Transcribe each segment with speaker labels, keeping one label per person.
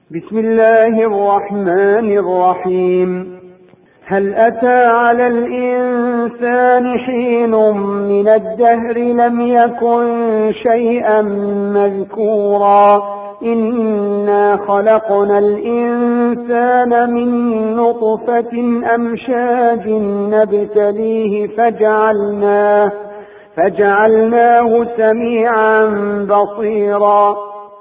Speaker 1: بسم الله الرحمن الرحيم. هل أتى على الإنسان حين من الدهر لم يكن شيئا مذكورا إنا خلقنا الإنسان من نطفة أمشاج نبتليه فجعلناه سميعا بصيرا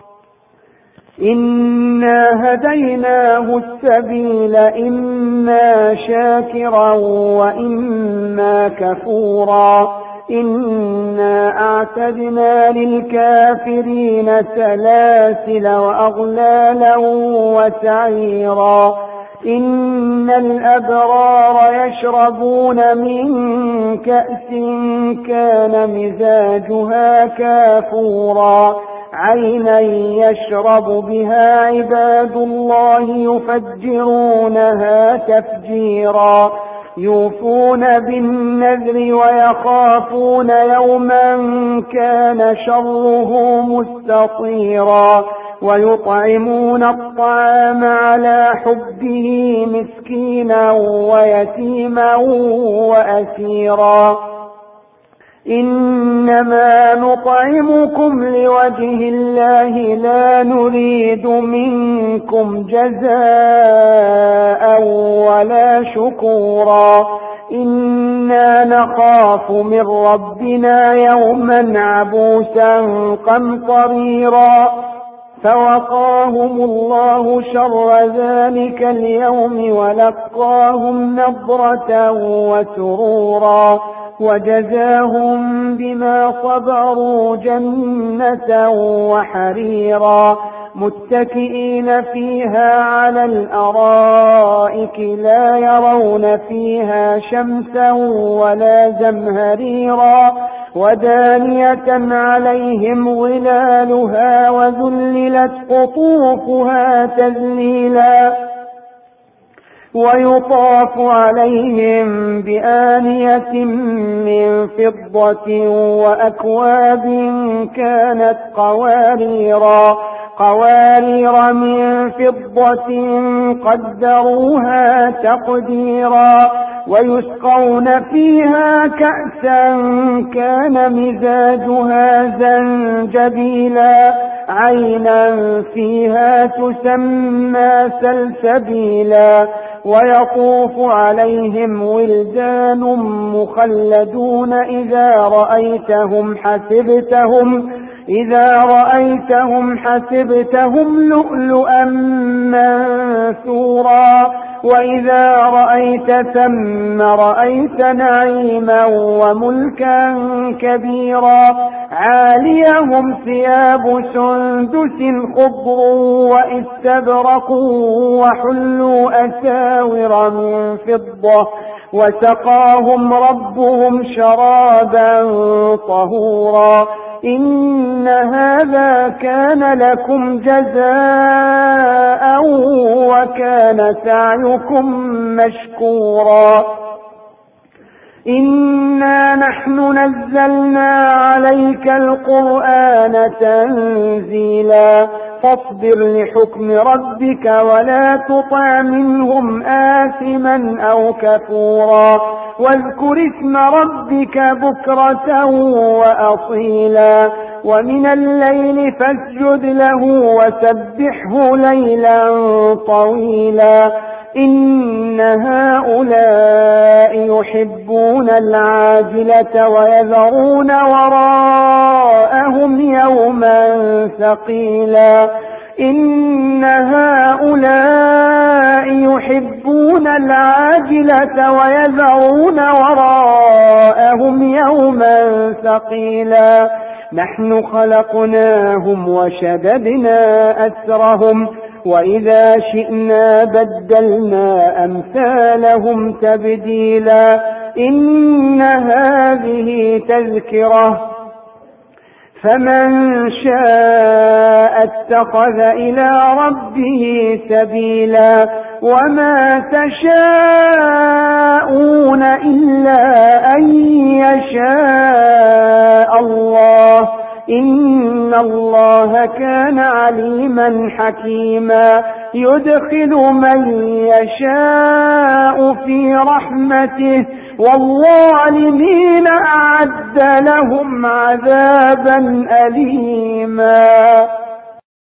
Speaker 1: إنا هديناه السبيل إما شاكرا وإما كفورا إنا أعتدنا للكافرين سلاسل وأغلالا وسعيرا إن الأبرار يشربون من كأس كان مزاجها كافورا عينا يشرب بها عباد الله يفجرونها تفجيرا يوفون بالنذر ويخافون يوما كان شره مستطيرا ويطعمون الطعام على حبه مسكينا ويتيما وأسيرا إنما نطعمكم لوجه الله لا نريد منكم جزاء ولا شكورا إنا نخاف من ربنا يوما عبوسا قمطريرا فوقاهم الله شر ذلك اليوم ولقاهم نضرة وسرورا وجزاهم بما صبروا جنة وحريرا متكئين فيها على الأرائك لا يرون فيها شمسا ولا زمهريرا ودانية عليهم ظلالها وذللت قطوفها تذليلا ويطاف عليهم بآنية من فضة وأكواب كانت قوارير من فضة قدروها تقديرا ويسقون فيها كأسا كان مزاجها زنجبيلا عينا فيها تسمى سلسبيلا ويطوف عليهم ولدان مخلدون إذا رأيتهم حسبتهم لؤلؤا منثورا وإذا رأيت ثم رأيت نعيما وملكا كبيرا عاليهم ثياب سندس خضر واستبرق وحلوا أساور من فضة وسقاهم ربهم شرابا طهورا إن هذا كان لكم جزاء وكان سعيكم مشكورا إنا نحن نزلنا عليك القرآن تنزيلا فاصبر لحكم ربك ولا تطع منهم آثما أو كفورا واذكر اسم ربك بكرة وأصيلا ومن الليل فاسجد له وسبحه ليلا طويلا إن هؤلاء يحبون العاجلة ويذرون وراءهم يوما ثقيلا إن هؤلاء يحبون العاجلة ويذرون وراءهم يوما ثقيلا نحن خلقناهم وشددنا أسرهم وإذا شئنا بدلنا أمثالهم تبديلا إن هذه تذكرة فمن شاء اتخذ إلى ربه سبيلا وما تشاءون إلا أن يشاء الله إن الله كان عليما حكيما يدخل من يشاء في رحمته والظالمين أعد لهم عذابا أليما.